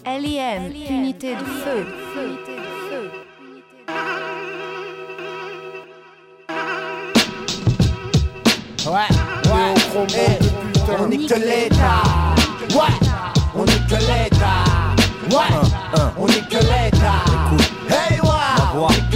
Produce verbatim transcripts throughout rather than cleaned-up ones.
L I M, unité de feu. Ouais, ouais, hey, on nique l'État. Ouais, on nique l'État. Ouais, on nique l'État. Hey, ouais, on nique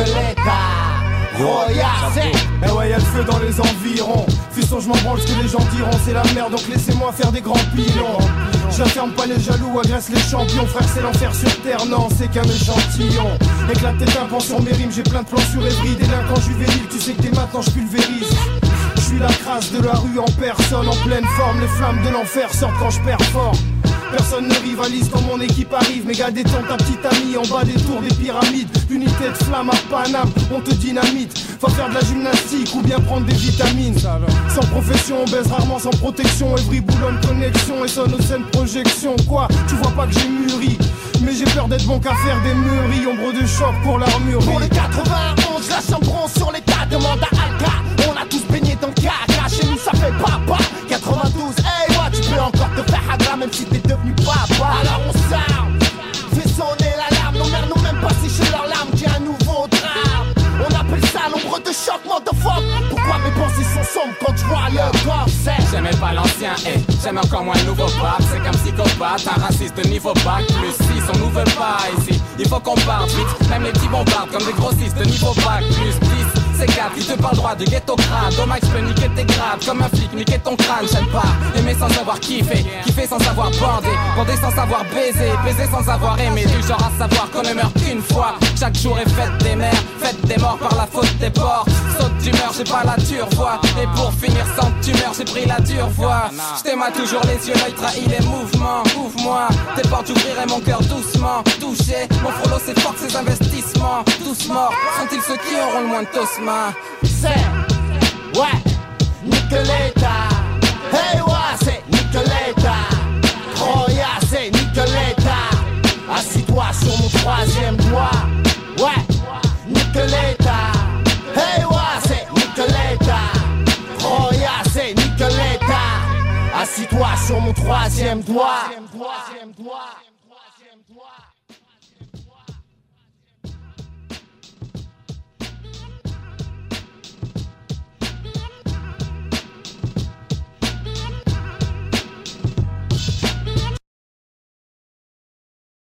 l'État. Oh, yeah, c'est. Eh ouais, y'a le feu dans les environs. Fiston, je m'en branle ce que les gens diront, c'est la merde, donc laissez-moi faire des grands pilons. J'affirme pas les jaloux, agresse les champions. Frère, c'est l'enfer sur terre, non, c'est qu'un échantillon. Éclate tes tympans sur mes rimes, j'ai plein de plans sur Évry. Délinquant juvénile, tu sais que dès maintenant je pulvérise. Je suis la crasse de la rue en personne, en pleine forme. Les flammes de l'enfer sortent quand je performe. Personne ne rivalise quand mon équipe arrive. Mais gars, détends ta petite amie en bas des tours des pyramides. Unité de flamme à Paname, on te dynamite. Va faire de la gymnastique ou bien prendre des vitamines. Sans profession, on baise rarement sans protection. Evry boulonne connexion et sonne aux scènes projection. Quoi, tu vois pas que j'ai mûri? Mais j'ai peur d'être bon qu'à faire des mûries. Ombre de choc pour l'armurerie. Pour les quatre-vingt-onze, la chambre sur les tas. Demande à Alka, on a tous baigné dans le caca. Chez nous ça fait papa. quatre-vingt-douze, hey ouais, tu peux encore te faire hagra même si t'es devenu papa. Alors on s'arme, fais sonner l'alarme. Nos mères n'ont même pas séché leurs larmes. J'ai un nouveau drame. On appelle ça l'ombre de choc, motherfuck. Pourquoi mes pensées sont sombres quand je vois le corps? J'aimais pas l'ancien et j'aime encore moins le nouveau pape. C'est qu'un psychopathe, un raciste de niveau bac. Plus six, on nous veut pas ici. Il faut qu'on parte vite, même les petits bombardent comme des grossistes de niveau bac. Plus dix, c'est quatre, il te parle droit du ghetto crâne. Dommage, je peux niquer tes grades comme un flic, niquer ton crâne. J'aime pas aimer sans savoir kiffer, kiffer sans savoir bander, bander sans savoir baiser, baiser sans savoir aimer. Du genre à savoir qu'on ne meurt qu'une fois. Chaque jour est fête des mères, fête des morts par la faute des porcs. Saute d'humeur, j'ai pas la dure voix. Et pour finir sans tumeur, j'ai pris la dure voix. J't'aime à toujours les yeux, l'œil trahit les mouvements. Ouvre-moi, tes portes, j'ouvrirai mon cœur doucement. Touché, mon frollo c'est fort que ses investissements. Tous morts, sont-ils ceux qui auront le moins de tosma? C'est, ouais, nique l'État. Hey ouais, c'est nique l'État. Oh yeah, c'est nique l'État. Assis-toi sur mon troisième doigt. Ouais, nique l'État. Hey ouais, c'est nique l'État. Oh yeah, c'est nique l'État. Assis-toi sur mon troisième doigt.